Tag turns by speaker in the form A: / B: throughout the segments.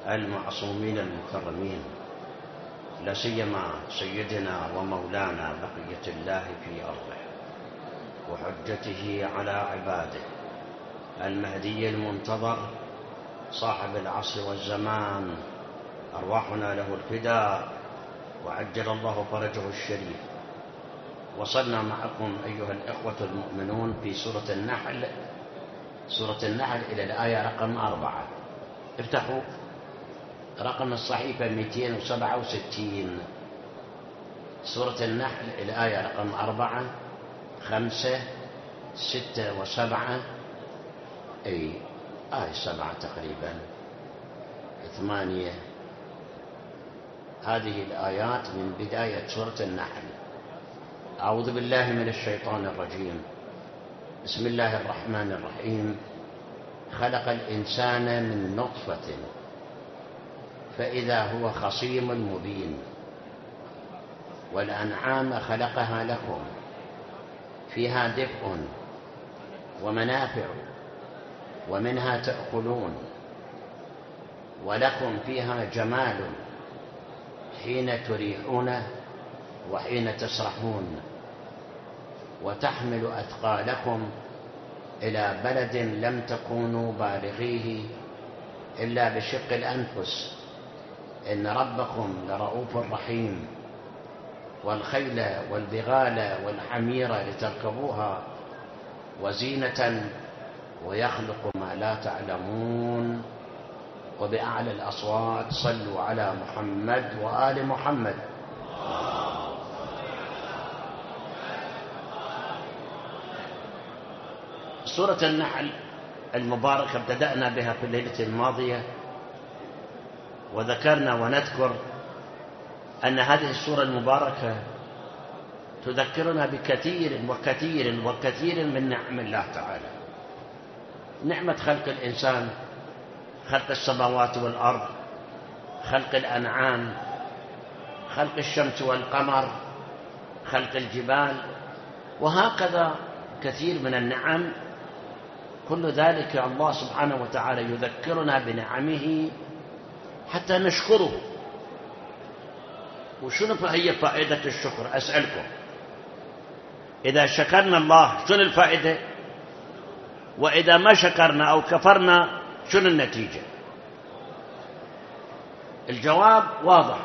A: المعصومين المكرمين، لا سيما سيدنا ومولانا بقية الله في أرضه وحجته على عباده المهدي المنتظر صاحب العصر والزمان، أرواحنا له الفداء وعجل الله فرجه الشريف. وصلنا معكم أيها الإخوة المؤمنون في سورة النحل إلى الآية رقم 4. افتحوا رقم الصحيفة 267، سورة النحل الآية رقم 4 5 6 و7، أي آية 7 تقريبا 8. هذه الآيات من بداية سورة النحل. أعوذ بالله من الشيطان الرجيم. بسم الله الرحمن الرحيم. خلق الإنسان من نطفة فإذا هو خصيم مبين، والأنعام خلقها لكم فيها دفء ومنافع ومنها تأكلون، ولكم فيها جمال حين تريحون وحين تسرحون، وتحمل أثقالكم إلى بلد لم تكونوا بالغيه إلا بشق الأنفس، إن ربكم لرؤوف رحيم. والخيل والبغال والحمير لتركبوها وزينة ويخلق ما لا تعلمون. وبأعلى الأصوات صلوا على محمد وآل محمد. سورة النحل المباركة ابتدأنا بها في الليلة الماضية، وذكرنا ونذكر أن هذه السورة المباركة تذكرنا بكثير وكثير وكثير من نعم الله تعالى. نعمة خلق الإنسان، خلق السماوات والأرض، خلق الأنعام، خلق الشمس والقمر، خلق الجبال، وهكذا كثير من النعم. كل ذلك الله سبحانه وتعالى يذكرنا بنعمه حتى نشكره. وشنو هي فائدة الشكر؟ أسألكم، إذا شكرنا الله شنو الفائدة؟ وإذا ما شكرنا أو كفرنا شنو النتيجة؟ الجواب واضح.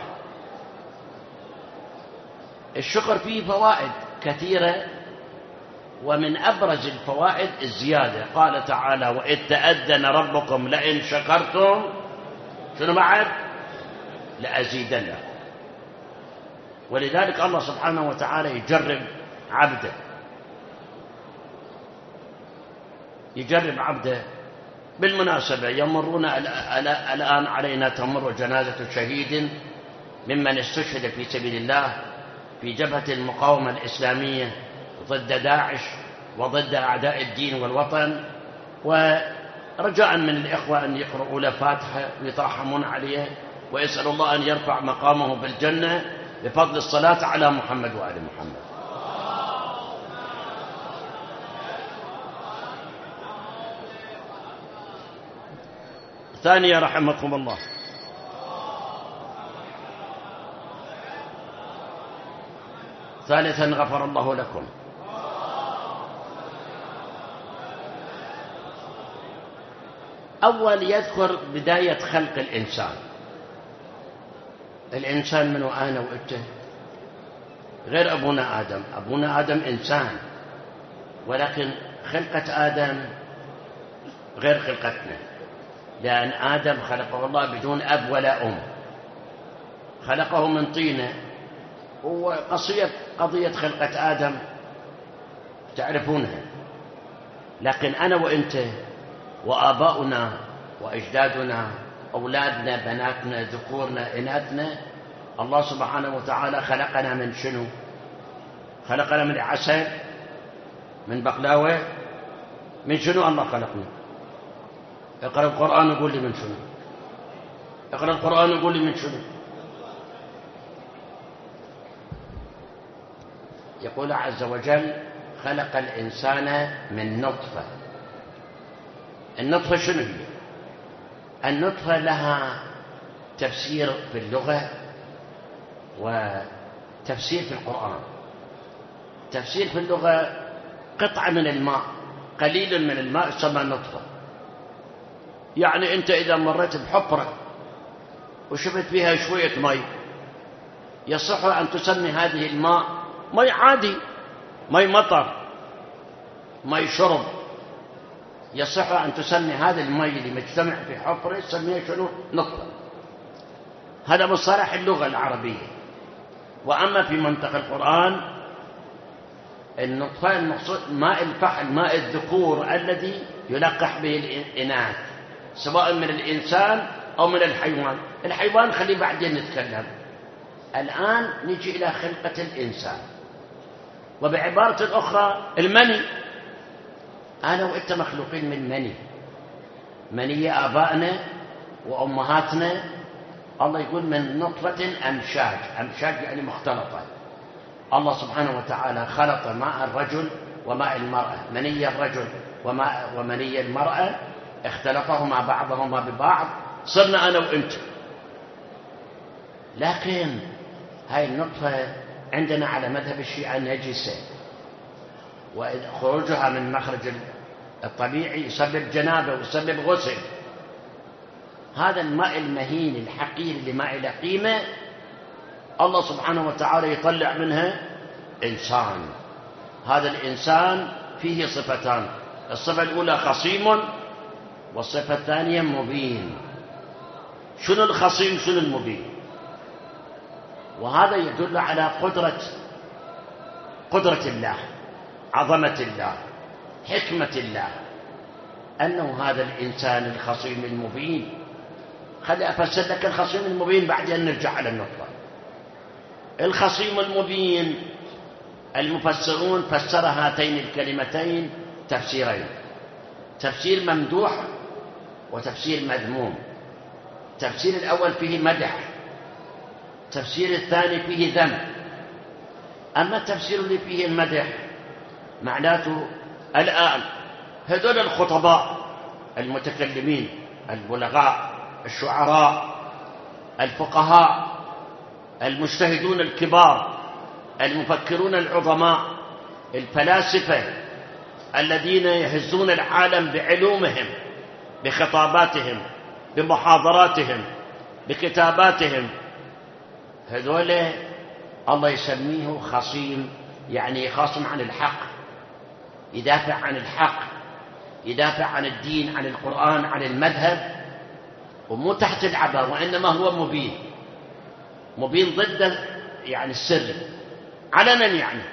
A: الشكر فيه فوائد كثيرة، ومن أبرز الفوائد الزيادة. قال تعالى: وإذ تأذن ربكم لئن شكرتم شنو بعد؟ لأزيدن. ولذلك الله سبحانه وتعالى يجرب عبده. بالمناسبة يمرون الآن علينا تمر جنازة شهيد ممن استشهد في سبيل الله في جبهة المقاومة الإسلامية ضد داعش وضد أعداء الدين والوطن، ورجاء من الإخوة أن يقرؤوا له فاتحة ويترحمون عليه ويسأل الله أن يرفع مقامه بالجنة بفضل الصلاة على محمد وآل محمد. ثانية رحمكم الله، ثالثا غفر الله لكم. أول يذكر بداية خلق الإنسان. الإنسان من أنا وأنت غير أبونا آدم. أبونا آدم إنسان، ولكن خلقة آدم غير خلقتنا، لأن آدم خلقه الله بدون أب ولا أم، خلقه من طينة. وقضية خلقة آدم تعرفونها، لكن أنا وأنت وآباؤنا وأجدادنا، أولادنا، بناتنا، ذكورنا، إناثنا، الله سبحانه وتعالى خلقنا من شنو؟ خلقنا من عسل، من بقلاوة، من شنو الله خلقنا؟ اقرأ القرآن وقول لي من شنو؟ اقرأ القرآن وقول لي من شنو؟ يقول عز وجل: خلق الإنسان من نطفة. النطفة شنو هي؟ النطفة لها تفسير في اللغة وتفسير في القرآن. تفسير في اللغة قطعة من الماء، قليل من الماء يسمى نطفة. يعني أنت إذا مريت بحفرة وشفت فيها شوية مي، يصح أن تسمي هذه الماء مي عادي، مي مطر، مي شرب. يصح أن تسمي هذا المي اللي مجتمع في حفرة تسميها شنو؟ نطفة. هذا مصطلح اللغة العربية. وأما في منطق القرآن، النطفة المقصود ماء الفحل، ماء الذكور الذي يلقح به الإناث، سواء من الإنسان أو من الحيوان. الحيوان خليه بعدين نتكلم. الآن نجي إلى خلقة الإنسان، وبعبارة أخرى المني. أنا وإنت مخلوقين من مني، مني آبائنا وأمهاتنا. الله يقول من نطفة أمشاج، أمشاج يعني مختلطة. الله سبحانه وتعالى خلط ماء الرجل وماء المرأة، مني الرجل ومني المرأة، اختلطهما بعضهما ببعض، صرنا أنا وإنت. لكن هاي النطفة عندنا على مذهب الشيعة نجسة، وخروجها من مخرج الطبيعي يسبب جنابة ويسبب غسل. هذا الماء المهين الحقير اللي ما له قيمة، الله سبحانه وتعالى يطلع منها إنسان. هذا الإنسان فيه صفتان، الصفة الأولى خصيم، والصفة الثانية مبين. شنو الخصيم شنو المبين؟ وهذا يدل على قدرة الله، عظمة الله، حكمة الله، أنه هذا الإنسان الخصيم المبين. خلي أفسر لك الخصيم المبين بعدين نرجع على النقطة. الخصيم المبين المفسرون فسر هاتين الكلمتين تفسيرين: تفسير ممدوح وتفسير مذموم. التفسير الأول فيه مدح، التفسير الثاني فيه ذم. أما التفسير اللي فيه المدح معناته الآن هذول الخطباء المتكلمين البلغاء الشعراء الفقهاء المجتهدون الكبار المفكرون العظماء الفلاسفة الذين يهزون العالم بعلومهم، بخطاباتهم، بمحاضراتهم، بكتاباتهم، هذول الله يسميه خصيم، يعني يخاصم عن الحق، يدافع عن الحق، يدافع عن الدين، عن القرآن، عن المذهب، ومو تحت العبا، وإنما هو مبين ضد يعني السر علنا يعني.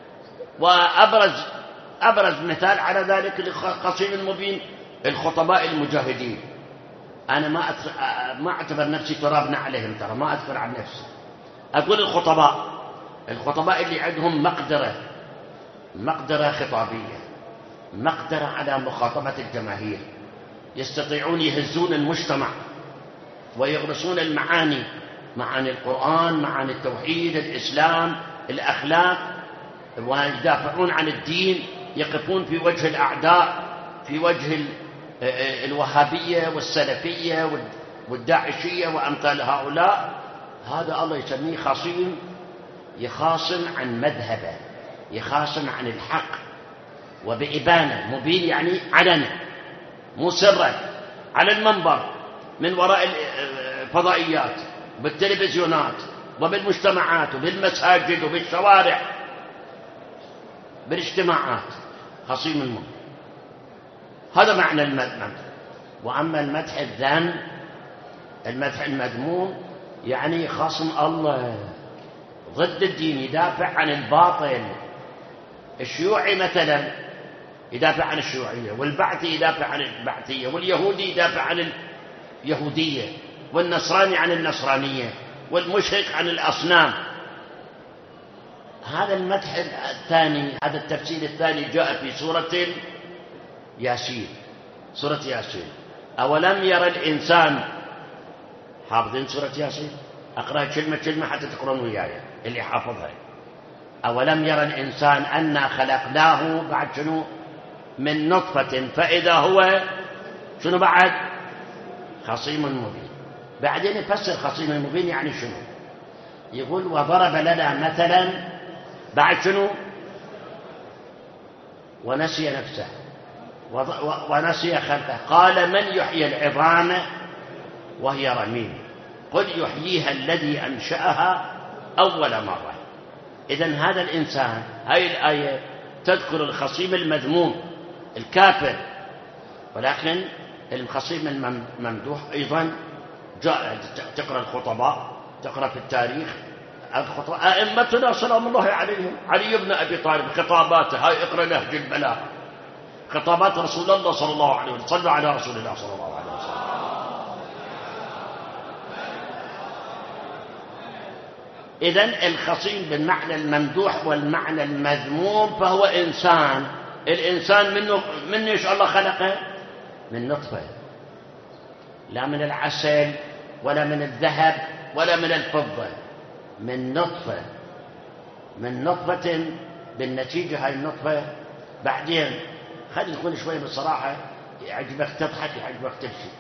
A: وأبرز مثال على ذلك الخصيم المبين الخطباء المجاهدين. أنا ما أعتبر نفسي ترابنا عليهم، ترى ما أذكر عن نفسي، أقول الخطباء اللي عندهم مقدرة خطابية، مقدرة على مخاطبة الجماهير، يستطيعون يهزون المجتمع ويغرسون المعاني، معاني القرآن، معاني التوحيد، الإسلام، الأخلاق، ويدافعون عن الدين، يقفون في وجه الأعداء، في وجه الوهابية والسلفية والداعشية وأمثال هؤلاء. هذا الله يسميه خصيم، يخاصم عن مذهبه، يخاصم عن الحق وبإبانة. مبين يعني علنا، مو سرا، على المنبر، من وراء الفضائيات، بالتلفزيونات، وبالمجتمعات، وبالمساجد، وبالشوارع، بالاجتماعات. خصيم المبين، هذا معنى المدح. وأما المدح الذم، المدح المذموم، يعني يخاصم الله ضد الدين، يدافع عن الباطل. الشيوعي مثلا يدافع عن الشيوعية، والبعثي يدافع عن البعثية، واليهودي يدافع عن اليهودية، والنصراني عن النصرانية، والمشرك عن الأصنام. هذا المدح الثاني، هذا التفسير الثاني جاء في سورة ياسين. سورة ياسين: أولم يرى الإنسان، حافظين سورة ياسين؟ أقرأ كلمة حتى تقرأون وياي اللي حافظها. أولم يرى الإنسان أنا خلقناه، بعد شنو؟ من نطفة فإذا هو شنو بعد؟ خصيم مبين. بعدين يفسر خصيم المبين يعني شنو. يقول وضرب لنا مثلا بعد شنو؟ ونسي نفسه ونسي خلقه. قال من يحيي العظام وهي رميم قل يحييها الذي أنشأها أول مرة. إذن هذا الإنسان، هاي الآية تذكر الخصيم المذموم الكافر، ولكن الخصيم الممدوح أيضا جاء. تقرأ الخطباء، تقرأ في التاريخ أئمتنا سلام الله عليهم، علي بن أبي طالب خطاباته، هاي اقرأ نهج البلاغة، خطابات رسول الله صلى الله عليه وسلم. صلوا على رسول الله صلى الله عليه وسلم. إذن الخصيم بالمعنى الممدوح والمعنى المذموم فهو إنسان. الإنسان منه إيش الله خلقه؟ من نطفة، لا من العسل ولا من الذهب ولا من الفضة، من نطفة، من نطفة. بالنتيجة هاي النطفة بعدين خلي نكون شوي بصراحة، يعجبك تضحك يعجبك تبكي.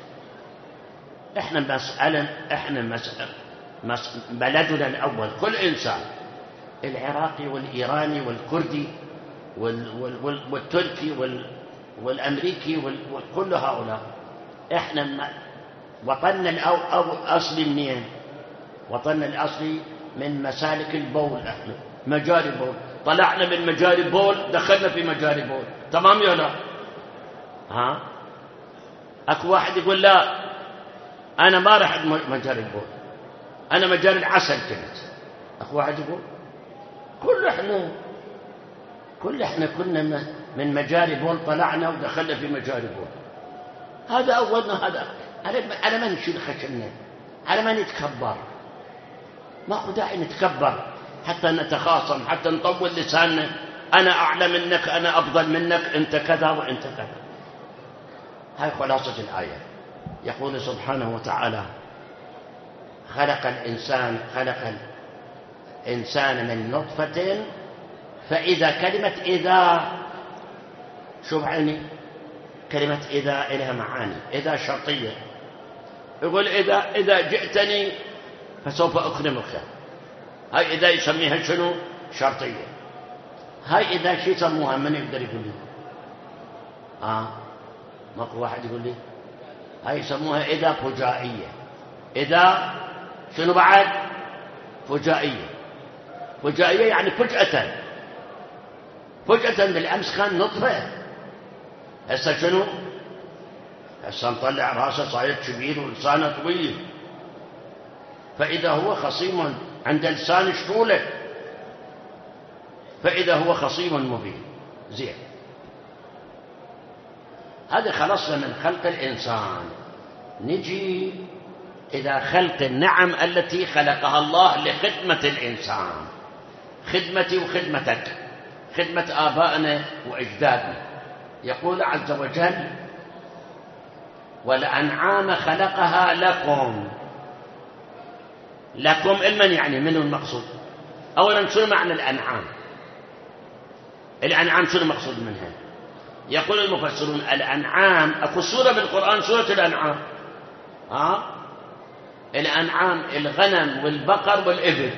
A: احنا بلدنا الأول كل إنسان، العراقي والإيراني والكردي والتركي والأمريكي وكل هؤلاء، احنا وطننا الأصلي منين؟ وطننا الأصلي من مسالك البول. احنا مجاري بول، طلعنا من مجاري بول دخلنا في مجاري بول، تمام يا لا؟ ها؟ اكو واحد يقول لا انا ما راح مجاري البول، انا مجاري العسل كنت. اكو واحد يقول كل احنا كنا من مجاري بول طلعنا ودخلنا في مجاري بول. هذا اولنا، هذا على ما نشيل خشمنا، على ما نتكبر. ما هو داعي نتكبر حتى نتخاصم، حتى نطول لساننا، أنا أعلى منك، أنا أفضل منك، أنت كذا وأنت كذا. هاي خلاصة الآية. يقول سبحانه وتعالى خلق الإنسان من نطفة فإذا. كلمة إذا شوف عيني، كلمة إذا إلها معاني. إذا شرطية، يقول إذا جئتني فسوف أكرمك. هاي إذا يسميها شنو؟ شرطية. هاي إذا شي يسموها؟ من يقدر يقول لي؟ ماكو واحد يقول لي؟ هاي يسموها إذا فجائية. إذا شنو بعد؟ فجائية. فجائية يعني فجأة. بالأمس كان نطفة، هسه شنو؟ هسه مطلع راسه صاير كبير ولسانه طويل. فإذا هو خصيم عند لسان شطوله، فإذا هو خصيم مبين. زين، هذا خلصنا من خلق الإنسان. نجي إلى خلق النعم التي خلقها الله لخدمة الإنسان، خدمتي وخدمتك، خدمة آبائنا وأجدادنا. يقول عز وجل والأنعام خلقها لكم. لكم المن يعني منه المقصود؟ أولا شنو معنى الأنعام؟ الأنعام شنو المقصود منها؟ يقول المفسرون الأنعام، أكو سورة بالقرآن سورة الأنعام. الأنعام الغنم والبقر والإبل،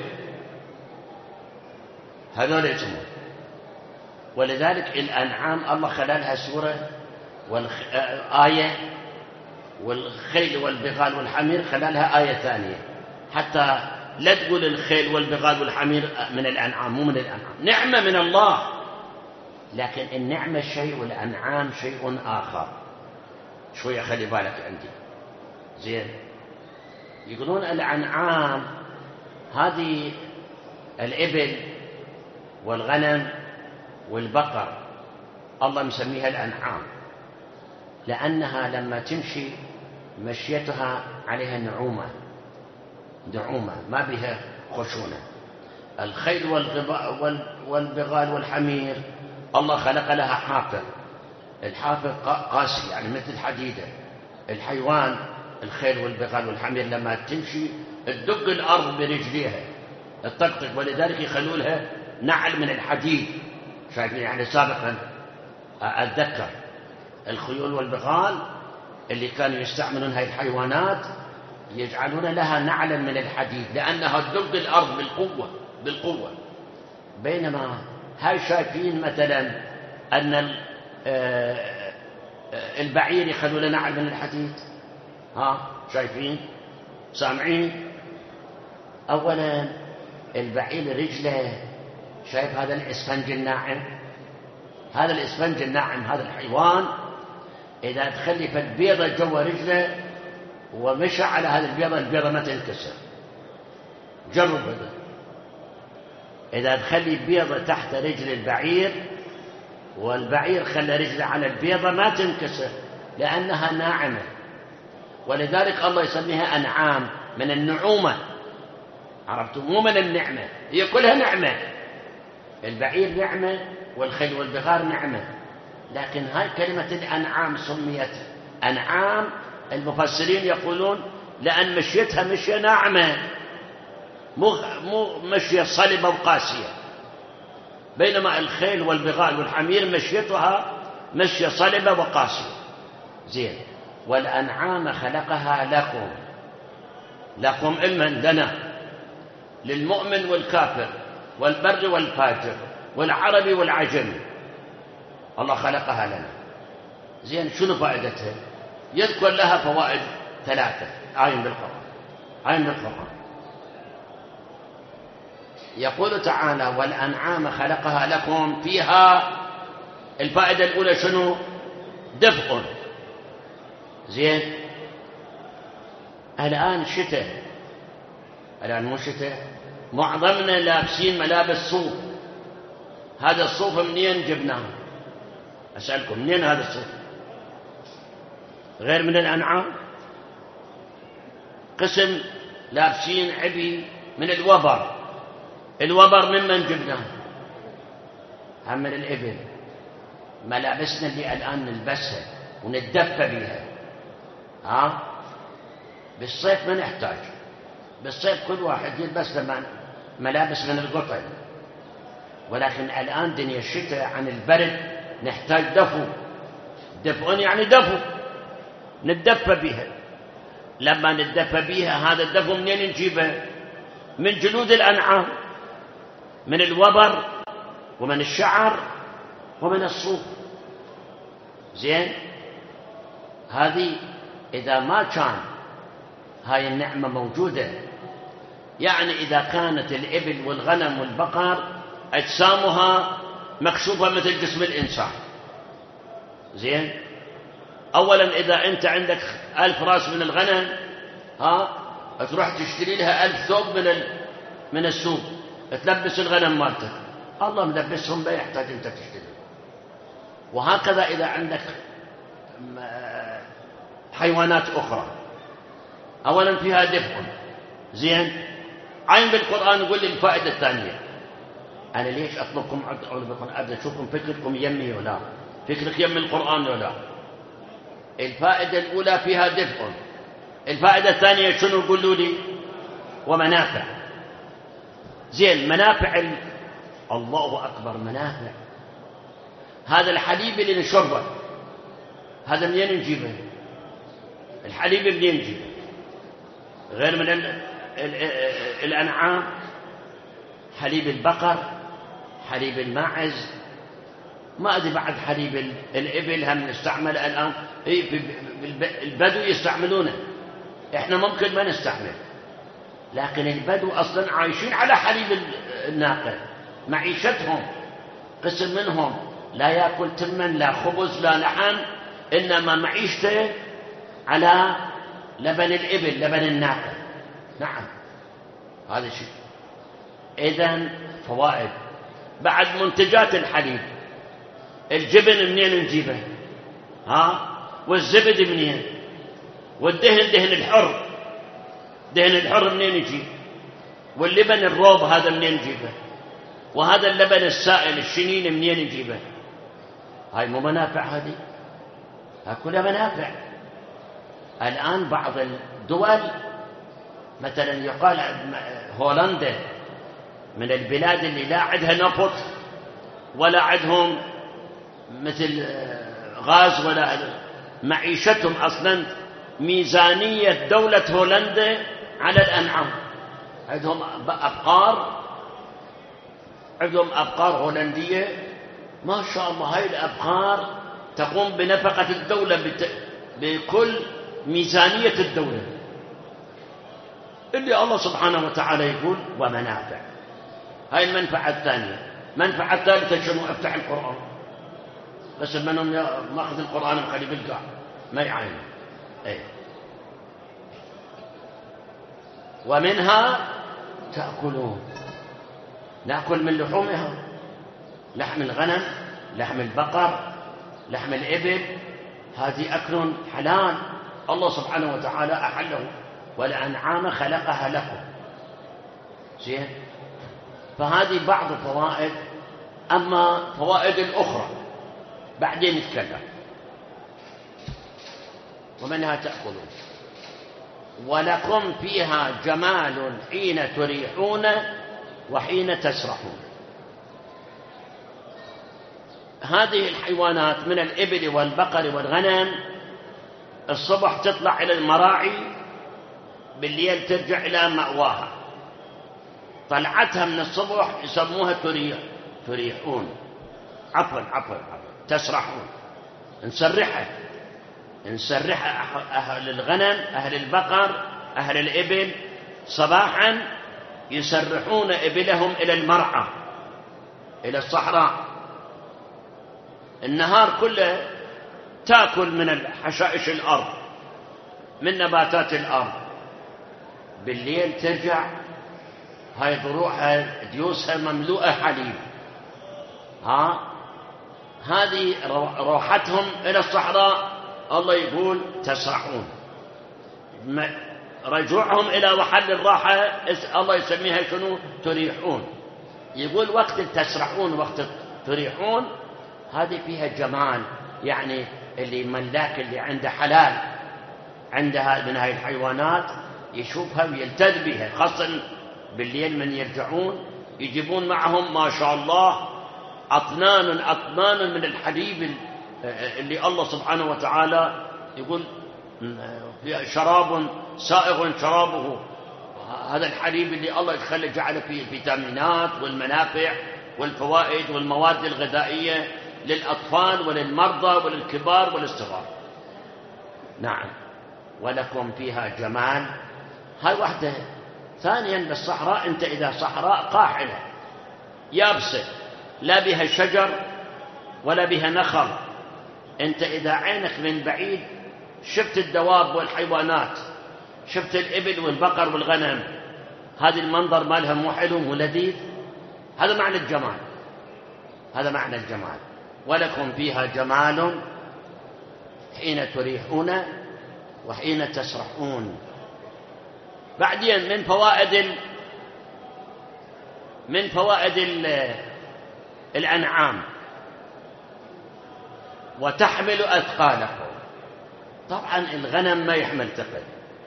A: هذول يسمون. ولذلك الأنعام الله خلالها سورة آية، والخيل والبغال والحمير خلالها آية ثانية، حتى لا تقول الخيل والبغال والحمير من الأنعام، مو من الأنعام، نعمة من الله، لكن النعمة شيء والأنعام شيء آخر. شوية خلي بالك عندي. زين، يقولون الأنعام هذه الإبل والغنم والبقر الله مسميها الأنعام، لأنها لما تمشي مشيتها عليها نعومة، ما بها خشونة. الخيل والبغال والحمير الله خلق لها حافر، الحافر قاسي يعني مثل حديدة. الحيوان الخيل والبغال والحمير لما تمشي تدق الأرض برجليها الطقطق، ولذلك يخلوا لها نعل من الحديد. شايفين يعني سابقا أتذكر الخيول والبغال اللي كانوا يستعملون هاي الحيوانات يجعلون لها نعلا من الحديد لأنها تدق الأرض بالقوة. بينما هاي شايفين مثلا أن البعير يخلوا له نعل من الحديد؟ شايفين سامعين؟ أولا البعير رجله، شايف هذا الإسفنج الناعم، هذا الإسفنج الناعم هذا الحيوان إذا تخلفت بيضة جوا رجله ومشى على هذه البيضة ما تنكسر. جرب هذا، إذا تخلي بيضة تحت رجل البعير والبعير خلى رجله على البيضة ما تنكسر لأنها ناعمة. ولذلك الله يسميها أنعام من النعومة، عرفتم؟ مو من النعمة، هي كلها نعمة. البعير نعمة والخيل والبغار نعمة، لكن هاي كلمة الأنعام سميت أنعام. المفسرين يقولون لأن مشيتها مشية ناعمة، مو مشية صلبة وقاسية، بينما الخيل والبغال والحمير مشيتها مشية صلبة وقاسية. زين. والأنعام خلقها لكم علما لنا، للمؤمن والكافر والبر والفاجر والعربي والعجمي، الله خلقها لنا. زين، شنو فائدتها؟ يذكر لها فوائد 3 آية بالقرآن. يقول تعالى والأنعام خلقها لكم فيها. الفائدة الأولى شنو؟ دفء. زين. الآن شتاء، الآن مو شتاء، معظمنا لابسين ملابس صوف. هذا الصوف منين جبناه؟ أسألكم منين هذا الصوف؟ غير من الأنعام. قسم لابسين عبي من الوبر. الوبر ممن جبناه؟ هم من الإبل. ملابسنا اللي الآن نلبسها ونتدفى بها بالصيف ما نحتاج. بالصيف كل واحد يلبس ملابس من القطن، ولكن الآن دنيا الشتاء عن البرد نحتاج دفء يعني دفء نتدفى بها. لما نتدفى بها هذا الدفء منين نجيبه؟ من جلود الأنعام، من الوبر ومن الشعر ومن الصوف. زين. هذه إذا ما كان هاي النعمة موجودة، يعني إذا كانت الإبل والغنم والبقر أجسامها مكشوفة مثل جسم الإنسان. زين. أولا إذا أنت عندك 1000 راس من الغنم تروح تشتري لها 1000 ثوب من السوق تلبس الغنم مالتك، الله ملبسهم لا يحتاج أنت تشتري. وهكذا إذا عندك حيوانات أخرى، أولا فيها دفء. زين. عين بالقرآن يقول لي الفائدة الثانية. أنا ليش أطلبكم أبدأ أشوفكم فكركم يمي ولا فكرك يم القرآن ولا؟ الفائدة الأولى فيها دفء. الفائدة الثانية شنو يقولوا لي؟ ومنافع. زين. منافع الله أكبر منافع. هذا الحليب اللي نشربه هذا منين نجيبه؟ الحليب منين نجيبه؟ غير من الأنعام، حليب البقر، حليب الماعز، ما أدري بعد حليب الإبل هم نستعمل الآن. البدو يستعملونه، إحنا ممكن ما نستعمل، لكن البدو أصلا عايشين على حليب الناقة، معيشتهم. قسم منهم لا يأكل تما لا خبز لا لحم، إنما معيشته على لبن الإبل لبن الناقة. نعم هذا شيء. إذن فوائد. بعد منتجات الحليب، الجبن منين نجيبه؟ والزبد منين؟ والدهن دهن الحر، دهن الحر منين يجي؟ واللبن الروب هذا منين نجيبه؟ وهذا اللبن السائل الشنين منين نجيبه؟ هاي مو منافع؟ هذه كلها منافع. الآن بعض الدول مثلا يقال هولندا من البلاد اللي لا عندها نفط ولا عندهم مثل غاز ولا معيشتهم أصلا ميزانية دولة هولندا على الأنعام. عندهم أبقار هولندية ما شاء الله. هاي الأبقار تقوم بنفقة الدولة بكل ميزانية الدولة، اللي الله سبحانه وتعالى يقول ومنافع. هاي المنفعة الثانية. منفعة الثالثة شنو؟ افتح القرآن، بس منهم ماخذ القرآن مخليه بالقاع ما يعاين. ايه. ومنها تأكلون، نأكل من لحومها، لحم الغنم، لحم البقر، لحم الإبل، هذه أكل حلال الله سبحانه وتعالى أحله، والأنعام خلقها لكم. زين. فهذه بعض الفوائد. أما فوائد الأخرى بعدين نتكلم. ومنها تأكلون ولكم فيها جمال حين تريحون وحين تسرحون. هذه الحيوانات من الإبل والبقر والغنم الصبح تطلع إلى المراعي، بالليل ترجع إلى مأواها. طلعتها من الصبح يسموها تريحون. عفوا تسرحون. نسرحها أهل الغنم، أهل البقر، أهل الإبل صباحا يسرحون إبلهم إلى المرعى، إلى الصحراء. النهار كله تأكل من حشائش الأرض، من نباتات الأرض. بالليل ترجع هاي ضروعها ديوسها مملوءة حليب. هذه روحتهم إلى الصحراء. الله يقول تسرحون. رجوعهم إلى محل الراحة الله يسميها شنو؟ تريحون. يقول وقت تسرحون وقت تريحون هذه فيها جمال. يعني اللي ملاك اللي عنده حلال عندها من هاي الحيوانات يشوفها ويلتذ بها، خاصة بالليل من يرجعون يجيبون معهم ما شاء الله أطنان من الحليب اللي الله سبحانه وتعالى يقول شراب سائغ شرابه. هذا الحليب اللي الله يخلي جعل فيه الفيتامينات والمنافع والفوائد والمواد الغذائية للأطفال وللمرضى وللكبار وللصغار. نعم. ولكم فيها جمال. هاي واحدة. ثانيا بالصحراء، أنت إذا صحراء قاحلة يابسة لا بها شجر ولا بها نخل، أنت إذا عينك من بعيد شفت الدواب والحيوانات، شفت الإبل والبقر والغنم، هذا المنظر مالها مو حلو ولذيذ. هذا معنى الجمال. هذا معنى الجمال. ولكم فيها جمال حين تريحون وحين تسرحون. بعدين من فوائد الأنعام وتحمل أثقالكم. طبعا الغنم ما يحمل ثقل،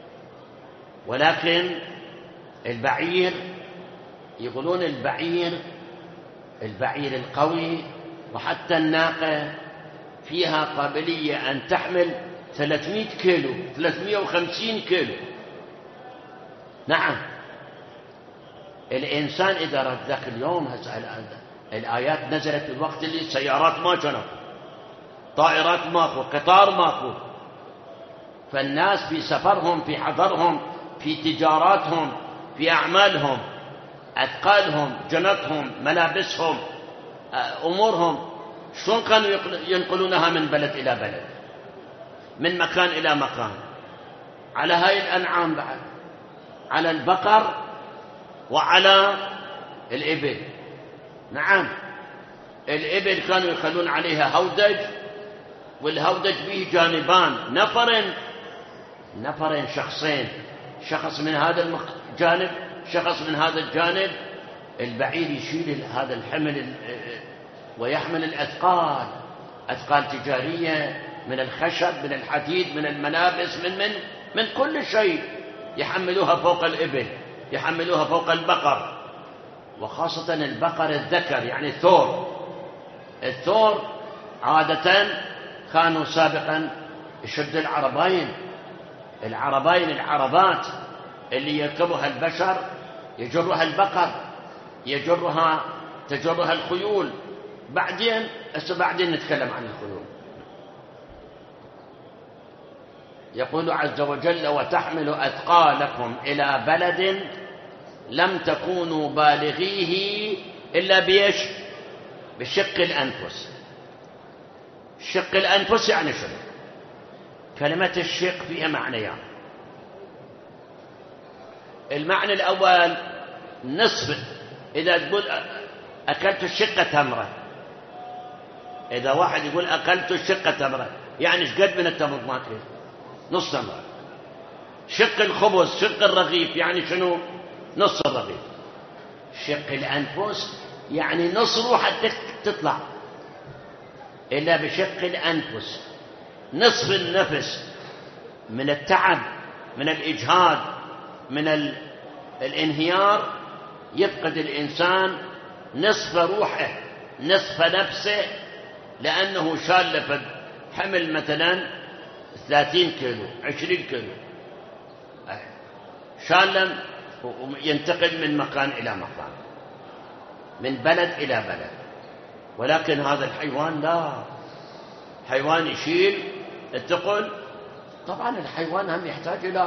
A: ولكن البعير يقولون البعير القوي وحتى الناقة فيها قابلية أن تحمل 300 كيلو 350 كيلو. نعم. الإنسان إذا رد ذاك اليوم الآيات نزلت في الوقت اللي السيارات ما كانت، طائرات ماكو، قطار ماكو. فالناس في سفرهم، في حضرهم، في تجاراتهم، في أعمالهم، أثقالهم، جنتهم، ملابسهم، أمورهم، شلون كانوا ينقلونها من بلد إلى بلد، من مكان إلى مكان؟ على هاي الأنعام بعد، على البقر وعلى الإبل. نعم. الإبل كانوا يخلون عليها هودج، والهودج به جانبان، نفرين شخصين، شخص من هذا الجانب، شخص من هذا الجانب. البعير يشيل هذا الحمل ويحمل الأثقال، أثقال تجارية من الخشب، من الحديد، من الملابس، من كل شيء يحملوها فوق الإبل، يحملوها فوق البقر، وخاصة البقر الذكر يعني الثور عادة كانوا سابقا يشد العربين العربات اللي يركبها البشر، يجرها البقر، تجرها الخيول. بعدين نتكلم عن الخيول. يقول عز وجل: وتحمل أثقالكم إلى بلد لم تكونوا بالغيه إلا بإيش؟ بشق الأنفس. شق الأنفس يعني شنو؟ كلمة الشق فيها معنيان. المعنى الأول نصف. إذا تقول أكلت الشقة تمرة، إذا واحد يقول أكلت الشقة تمرة، يعني ايش قد من التمر ماكل؟ نص تمرة. شق الخبز، شق الرغيف، يعني شنو؟ نص الرغيف. شق الأنفس يعني نص روحك تطلع إلا بشق الأنفس. نصف النفس من التعب، من الإجهاد، من الانهيار، يفقد الإنسان نصف روحه، نصف نفسه، لأنه شال حمل مثلا 30 كيلو 20 كيلو، شال ينتقل من مكان إلى مكان، من بلد إلى بلد. ولكن هذا الحيوان لا، حيوان يشيل الثقل. طبعا الحيوان هم يحتاج إلى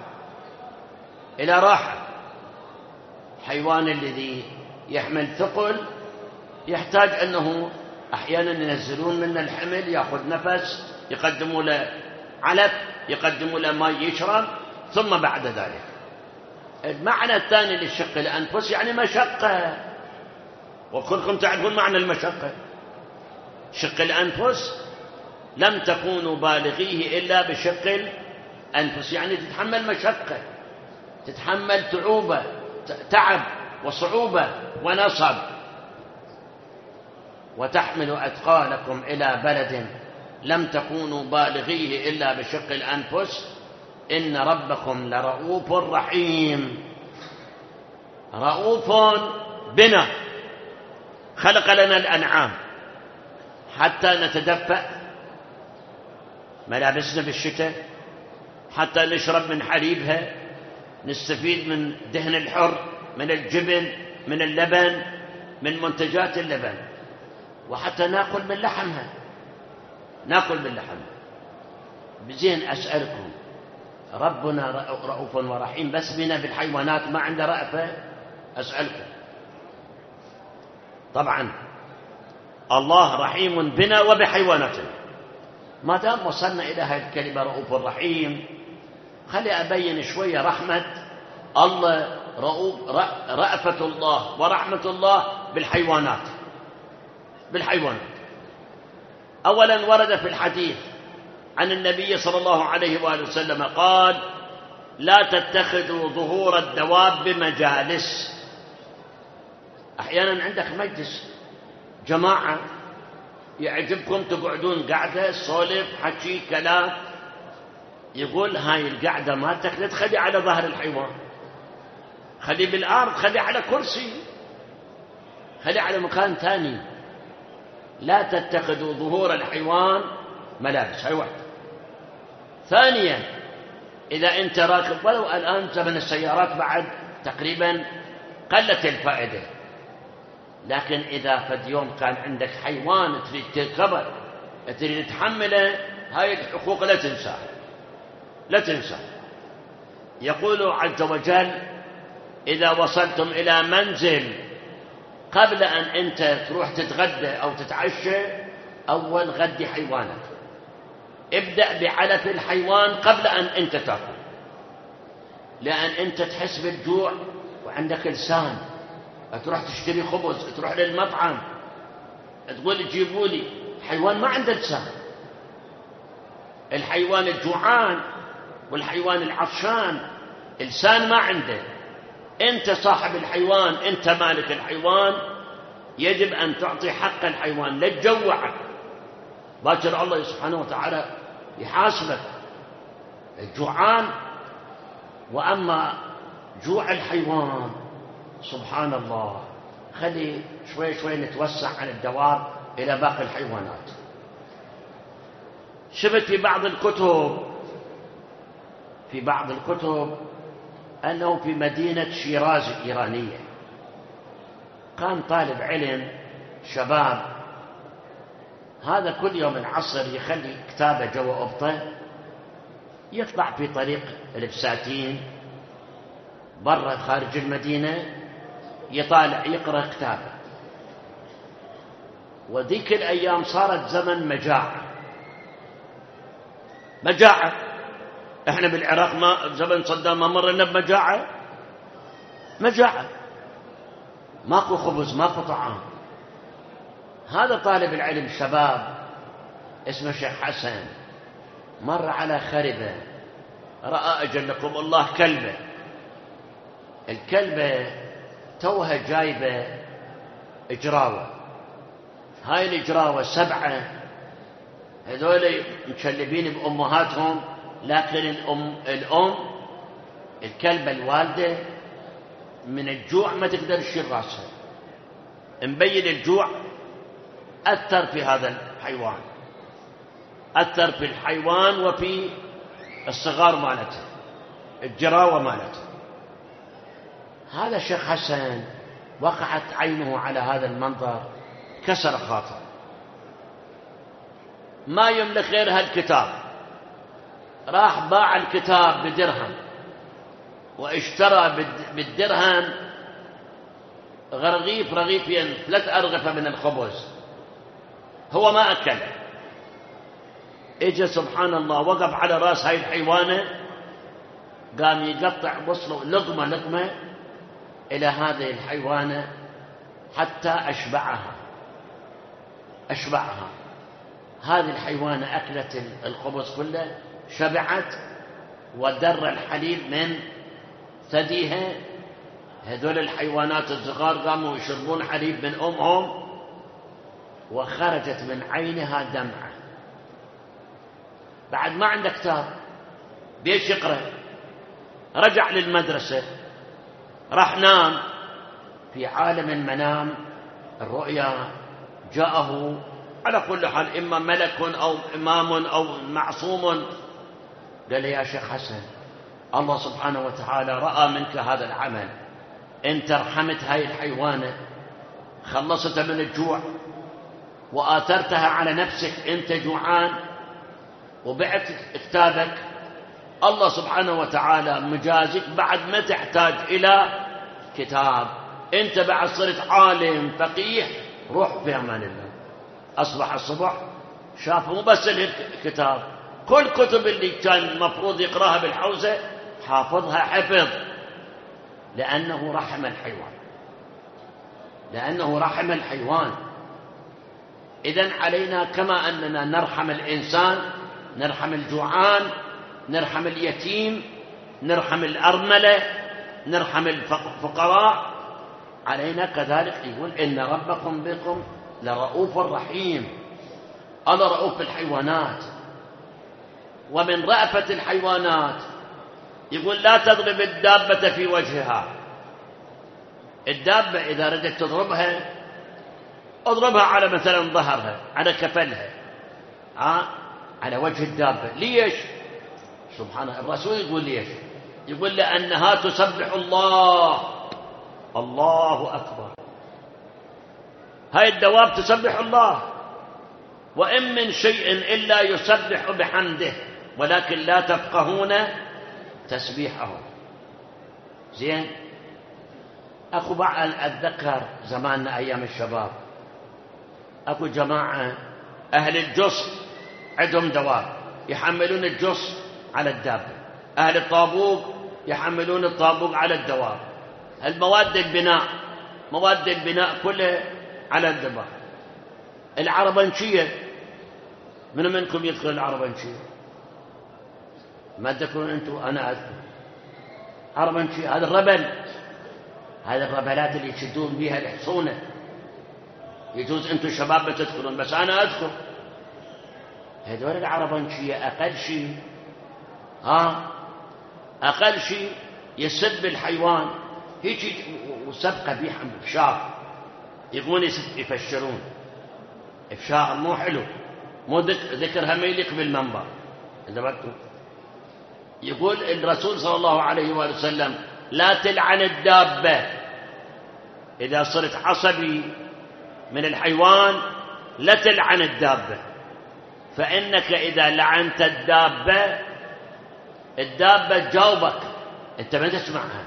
A: راحة. الحيوان الذي يحمل ثقل يحتاج أنه أحيانا ينزلون منه الحمل، يأخذ نفس، يقدموا له علف، يقدموا له ماء يشرب، ثم بعد ذلك. المعنى الثاني للشق الأنفس يعني مشقة، وكلكم تعرفون معنى المشقة. شق الأنفس لم تكونوا بالغيه إلا بشق الأنفس، يعني تتحمل مشقة، تتحمل تعب وصعوبة ونصب. وتحمل أثقالكم إلى بلد لم تكونوا بالغيه إلا بشق الأنفس إن ربكم لرؤوف رحيم. رؤوف بنا، خلق لنا الأنعام حتى نتدفأ، ملابسنا بالشتاء، حتى نشرب من حليبها، نستفيد من دهن الحر، من الجبن، من اللبن، من منتجات اللبن، وحتى نأكل من لحمها. بزين أسألكم، ربنا رؤوف ورحيم بس بنا بالحيوانات ما عنده رأفة؟ أسألكم. طبعا الله رحيم بنا وبحيواناتنا. ما دام وصلنا إلى هذه الكلمة رؤوف رحيم، خلي أبين شوية رحمة الله، رأفة الله ورحمة الله بالحيوانات. أولا ورد في الحديث عن النبي صلى الله عليه وآله وسلم قال: لا تتخذوا ظهور الدواب مجالس. أحيانا عندك مجلس جماعة يعجبكم تقعدون قعدة سولف حكي كلام، يقول هاي القعدة مالتك لا تخلي على ظهر الحيوان، خلي بالأرض، خلي على كرسي، خلي على مكان ثاني. لا تتخذوا ظهور الحيوان ملابس. هاي واحدة. ثانيا، إذا أنت راكب، ولو الآن زمن السيارات بعد تقريبا قلت الفائدة، لكن إذا فد يوم كان عندك حيوان تريد تركبه، تريد تحمله، هاي الحقوق لا تنسى. يقول عز وجل: إذا وصلتم إلى منزل، قبل أن أنت تروح تتغدى أو تتعشى، أول غدي حيوانك، ابدأ بعلف الحيوان قبل أن أنت تأكل، لأن أنت تحس بالجوع وعندك لسان، تروح تشتري خبز، تروح للمطعم تقول جيبوا لي. حيوان ما عنده لسان. الحيوان الجوعان والحيوان العطشان لسان ما عنده. أنت صاحب الحيوان، أنت مالك الحيوان، يجب أن تعطي حق الحيوان، لا تجوعه، باكر الله سبحانه وتعالى يحاسبك. الجوعان. وأما جوع الحيوان سبحان الله، خلي شوي نتوسع عن الدواب إلى باقي الحيوانات. شفت في بعض الكتب في بعض الكتب أنه في مدينة شيراز الإيرانية كان طالب علم شباب، هذا كل يوم العصر يخلي كتابه جوا أبطه، يطلع في طريق البساتين برا خارج المدينة يطالع يقرأ كتابه. وذيك الأيام صارت زمن مجاعة. احنا بالعراق ما زمن صدام ما مرنا بمجاعة، ماكو خبز ماكو طعام. هذا طالب العلم شباب اسمه شيخ حسن مر على خربة، رأى أجلكم الله الكلبة توها جايبة إجراوة، هاي الإجراوة 7 هذول مشلبين بأمهاتهم، لكن الأم الكلبة الوالدة من الجوع ما تقدر تشيل راسها، مبين الجوع أثر في هذا الحيوان، أثر في الحيوان وفي الصغار مالته، الجراوة مالته. هذا الشيخ حسن وقعت عينه على هذا المنظر، كسر خاطره، ما يملك غير هالكتاب، راح باع الكتاب بدرهم واشترى بالدرهم رغيفين 3 أرغفة من الخبز، هو ما أكل. اجى سبحان الله وقف على راس هاي الحيوانة، قام يقطع بصله لقمة إلى هذه الحيوانة حتى أشبعها. هذه الحيوانة أكلت الخبز كله، شبعت، ودر الحليب من ثديها. هذول الحيوانات الصغار قاموا يشربون حليب من أمهم، وخرجت من عينها دمعة. بعد ما عنده كتاب بيش يقرأ، رجع للمدرسة، راح نام. في عالم المنام الرؤيا جاءه على كل حال إما ملك أو إمام أو معصوم، قال يا شيخ حسن الله سبحانه وتعالى رأى منك هذا العمل، أنت رحمت هاي الحيوانة، خلصتها من الجوع وآثرتها على نفسك، أنت جوعان وبعت كتابك، الله سبحانه وتعالى مجازك بعد ما تحتاج إلى كتاب، أنت بعد صرت عالم فقيه، روح في أمان الله. أصبح الصبح شاف مو بس الكتاب، كل كتب اللي كان المفروض يقراها بالحوزة حافظها حفظ، لأنه رحم الحيوان. إذن علينا كما أننا نرحم الإنسان، نرحم الجوعان، نرحم اليتيم، نرحم الأرملة، نرحم الفقراء، علينا كذلك يقول إن ربكم بكم لرؤوف رحيم. أنا رؤوف بالحيوانات، ومن رأفة الحيوانات يقول لا تضرب الدابة في وجهها. الدابة إذا ردت تضربها اضربها على مثلا ظهرها، على كفلها، على وجه الدابة. ليش؟ سبحانه الرسول يقول ليش؟ يقول لأنها تسبح الله أكبر. هاي الدواب تسبح الله، وإن من شيء إلا يسبح بحمده ولكن لا تفقهون تسبيحه. زين، أكو بعض أتذكر زماننا أيام الشباب، أكو جماعة أهل الجص عندهم دواب يحملون الجص على الدابة، أهل الطابوق يحملون الطابوق على الدواب، مواد البناء كلها على الدواب. العربنشية، من منكم يدخل العربنشية؟ ما تذكرون أنتم؟ أنا أذكر عربنشية، هذا الربل، هذه الربلات اللي يشدون بها الحصونة. يجوز أنتم شباب ما تذكرون، بس أنا أذكر هذول العربنشية أقل شيء يسب الحيوان هيك، وسب قبيح بشاق، يقولون يفشرون إفشاء مو حلو، مو ذكرها ما يليق بالمنبر. إذا بدكم يقول الرسول صلى الله عليه وآله وسلم لا تلعن الدابة. إذا صرت عصبي من الحيوان لا تلعن الدابة، فإنك إذا لعنت الدابة تجاوبك، أنت ما تسمعها.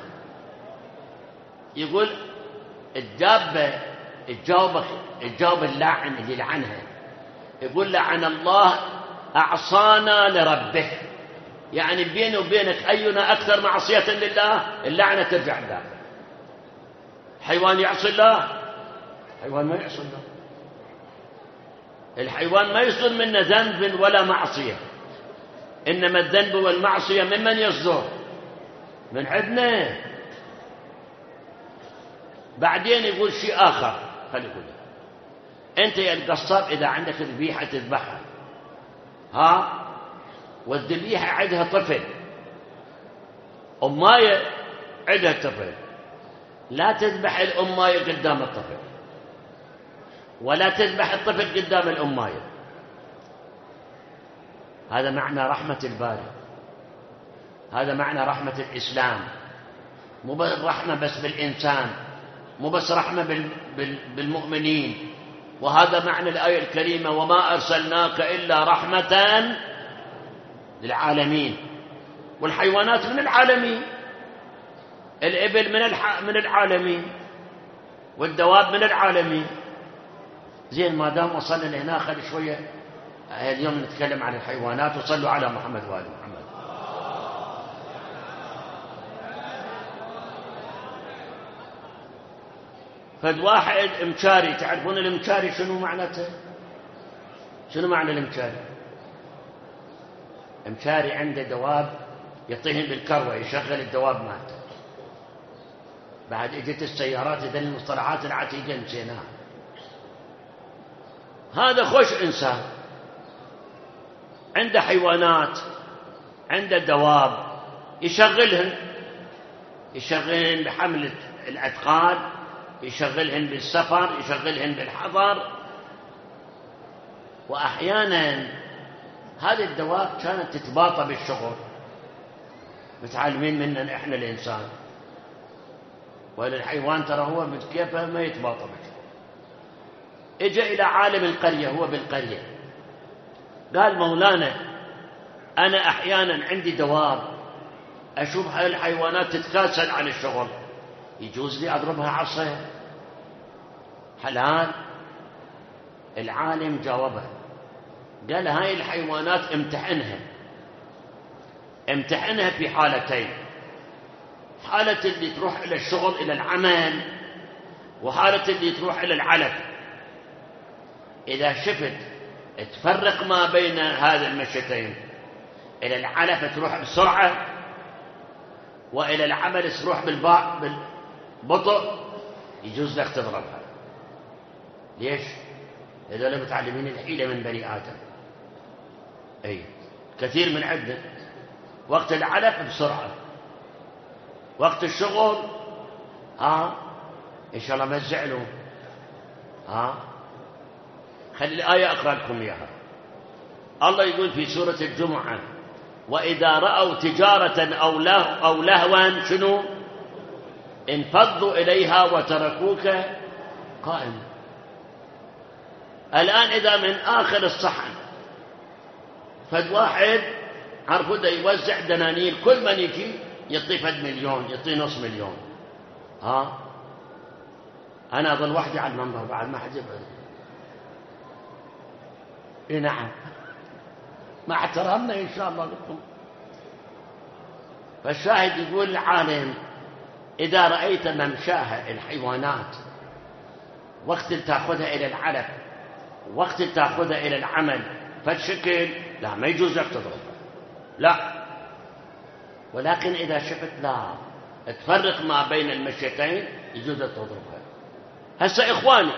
A: يقول الدابة تجاوب اللاعن اللي لعنها. يقول لعن الله أعصانا لربه، يعني بيني وبينك أينا أكثر معصية لله، اللعنة ترجع لله. حيوان يعصي الله؟ حيوان ما يعصي الله. الحيوان ما يصدر منه ذنب ولا معصية، إنما الذنب والمعصية ممن يصدر؟ من عندنا. بعدين يقول شيء آخر، خلي يقول أنت يا القصاب إذا عندك ذبيحة تذبحها، والذبيحة عندها طفل، أماية عندها طفل، لا تذبح الأماية قدام الطفل، ولا تذبح الطفل قدام الأماية. هذا معنى رحمة الباري، هذا معنى رحمة الإسلام. مو رحمة بس بالإنسان، مو بس رحمة بالمؤمنين. وهذا معنى الآية الكريمة وما أرسلناك إلا رحمة للعالمين. والحيوانات من العالمين، الإبل من العالمين، والدواب من العالمين. زين، ما دام وصلنا لهنا خلي شوية اليوم نتكلم عن الحيوانات. وصلوا على محمد وآل محمد. فد واحد امشاري، تعرفون الامشاري شنو معناته؟ شنو معنى الامشاري؟ امشاري عنده دواب يعطيهم بالكروة، يشغل الدواب مالته. بعد اجت السيارات، اذا المصطلحات العتيقة نسيناها. هذا خوش إنسان، عنده حيوانات، عنده دواب، يشغلهن بحمل الأثقال، يشغلهن بالسفر، يشغلهن بالحضر. وأحيانا هذه الدواب كانت تتباطى بالشغل، متعلمين مننا إحنا الإنسان. وإلى الحيوان ترى هو كيفه ما يتباطى بالشغل. اجى إلى عالم القرية، هو بالقرية، قال مولانا أنا أحيانا عندي دواب، أشوف هاي الحيوانات تتكاسل عن الشغل، يجوز لي أضربها عصا؟ حلال؟ العالم جاوبه، قال هاي الحيوانات امتحنها في حالتين: حالة اللي تروح إلى الشغل إلى العمل، وحالة اللي تروح إلى العلف. إذا شفت تفرق ما بين هذه المشيتين، إلى العلف تروح بسرعة، وإلى العمل تروح بالبطء، يجوز لك تضربها. ليش؟ هذول متعلمين الحيلة من بني آدم. أي كثير من عدة وقت العلف بسرعة، وقت الشغل إن شاء الله ما تزعلوا. خلي الآية أقرأ لكم إياها. الله يقول في سورة الجمعة: وإذا رأوا تجارة أو لهوا شنو؟ انفضوا إليها وتركوك قائما. الآن إذا من آخر الصحن فد واحد عرفوا ده يوزع دنانير، كل من يجي يعطي فد مليون، يعطي نص مليون. أنا أظل وحدي على المنبر بعد ما حد يبعد. نعم، مع احترامنا إن شاء الله لكم. فالشاهد يقول العالم: إذا رأيت ممشاها الحيوانات، وقت تأخذها إلى العلف، وقت تأخذها إلى العمل، فالشكل لا، ما يجوز لك تضربها، لا. ولكن إذا شفت لا تفرق ما بين المشيتين، يجوز لك تضربها. هسه إخواني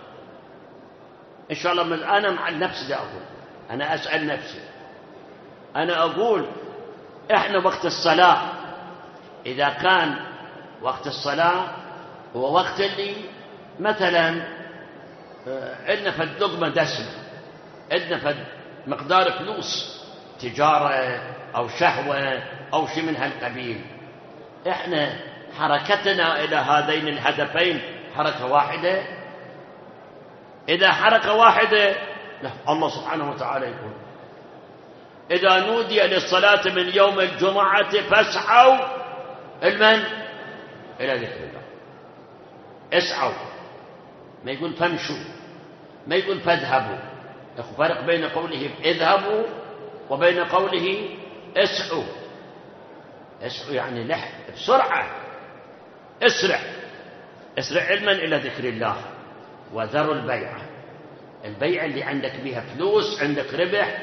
A: إن شاء الله، أنا مع النفس ده أقول، أنا أسأل نفسي، أنا أقول إحنا وقت الصلاة، إذا كان وقت الصلاة هو وقت اللي مثلا عندنا فد لقمة دسمة، عندنا فد مقدار فلوس، تجارة، أو شهوة أو شيء من هالقبيل. إحنا حركتنا إلى هذين الهدفين حركة واحدة. إذا حركة واحدة، الله سبحانه وتعالى يقول: إذا نودي للصلاة من يوم الجمعة فاسعوا المن إلى ذكر الله. اسعوا، ما يقول فامشوا، ما يقول فاذهبوا. فرق بين قوله اذهبوا وبين قوله اسعوا. اسعوا يعني لح بسرعة، اسرع، اسرع علما إلى ذكر الله. وذروا البيعة، البيع اللي عندك بها فلوس، عندك ربح،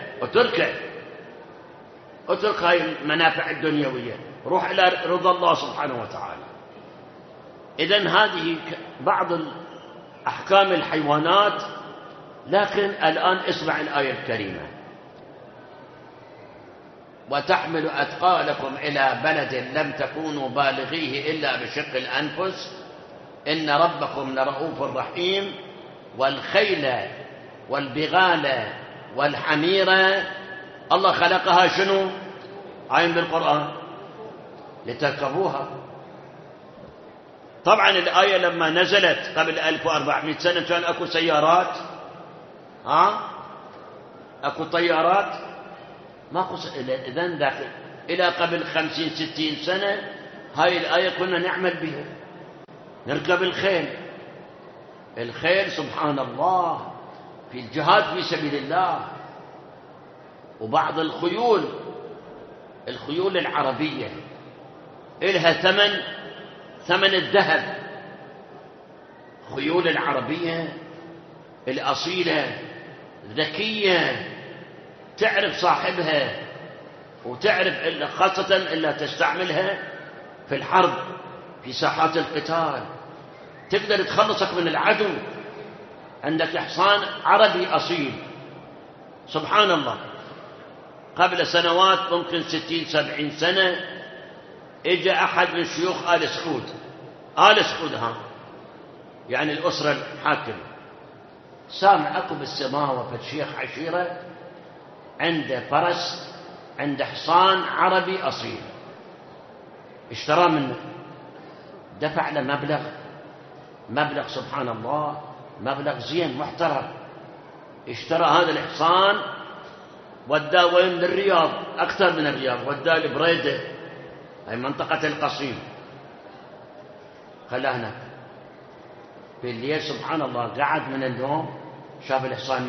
A: اترك هاي المنافع الدنيوية، روح إلى رضا الله سبحانه وتعالى. إذن هذه بعض أحكام الحيوانات. لكن الآن اسمع الآية الكريمة: وتحمل أثقالكم إلى بلد لم تكونوا بالغيه إلا بشق الأنفس إن ربكم لرؤوف رحيم. والخيل والبغال والحمير الله خلقها شنو؟ عين بالقرآن لتركبوها. طبعا الآية لما نزلت قبل 1400 سنة كان أكو سيارات، أكو طيارات، ماكو. إذن داخل إلى قبل 50-60 سنة هاي الآية كنا نعمل بها، نركب الخيل. الخيل سبحان الله في الجهاد في سبيل الله. وبعض الخيول العربية إلها ثمن الذهب. خيول العربية الأصيلة ذكية، تعرف صاحبها وتعرف خاصة إلا تستعملها في الحرب في ساحات القتال، تقدر تخلصك من العدو. عندك حصان عربي أصيل سبحان الله. قبل سنوات ممكن 60-70 سنة اجى أحد من شيوخ آل سعود يعني الأسرة الحاكمة، سامع أكو بالسماوة فالشيخ عشيرة عنده فرس، عنده حصان عربي أصيل، اشترى منه، دفع له مبلغ سبحان الله، مبلغ زين محترم. اشترى هذا الحصان وداه وين؟ للرياض، أكثر من الرياض، وداه لبريدة، هي منطقة القصيم، خلاه هناك. في الليل سبحان الله قعد من النوم شاف الحصان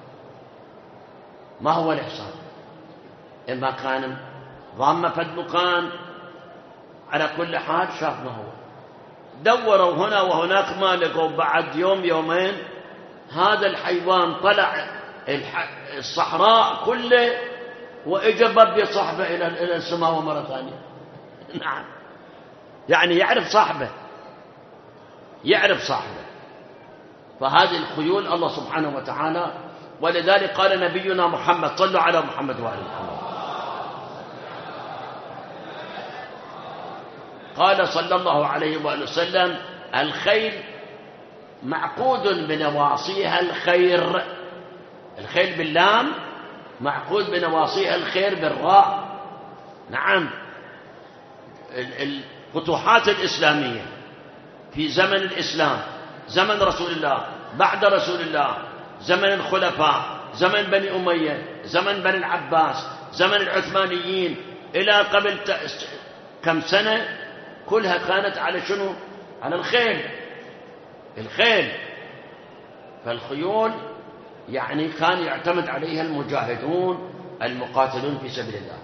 A: ما هو الحصان، إما كان ضامة فد مكان، على كل حال شاف ما هو. دوروا هنا وهناك ما لقوا. بعد يومين هذا الحيوان طلع الصحراء كله وإجبر بصاحبه إلى السماء مرة ثانية. نعم، يعني يعرف صاحبه. فهذه الخيول الله سبحانه وتعالى. ولذلك قال نبينا محمد: صلوا على محمد وعلى محمد. قال صلى الله عليه وآله وسلم: الخيل معقود بنواصيها الخير. الخيل باللام، معقود بنواصيها الخير بالراء. نعم، الفتوحات الإسلامية في زمن الإسلام، زمن رسول الله، بعد رسول الله، زمن الخلفاء، زمن بني أمية، زمن بني العباس، زمن العثمانيين، إلى قبل كم سنة، كلها كانت على شنو؟ على الخيل. فالخيول يعني كان يعتمد عليها المجاهدون المقاتلون في سبيل الله.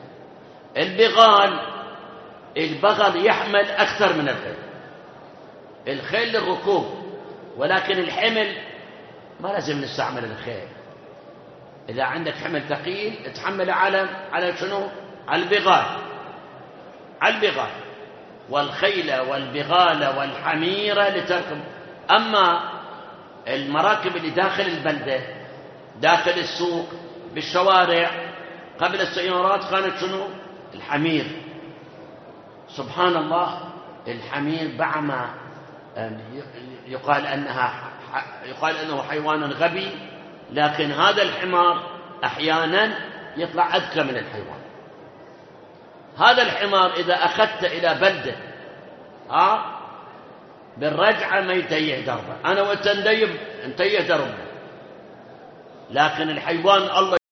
A: البغل يحمل أكثر من الخيل للركوب، ولكن الحمل ما لازم نستعمل الخيل. إذا عندك حمل ثقيل تحمل على شنو؟ على البغال. والخيل والبغال والحمير لتركب. أما المراكب اللي داخل البلدة، داخل السوق، بالشوارع، قبل السيارات كانت شنو؟ الحمير. سبحان الله، الحمير بعما يقال أنه حيوان غبي، لكن هذا الحمار أحيانا يطلع أذكى من الحيوان. هذا الحمار إذا أخذت إلى بلدة بالرجعة ما يتيه دربه، أنا وأنت نتيه دربه، لكن الحيوان الله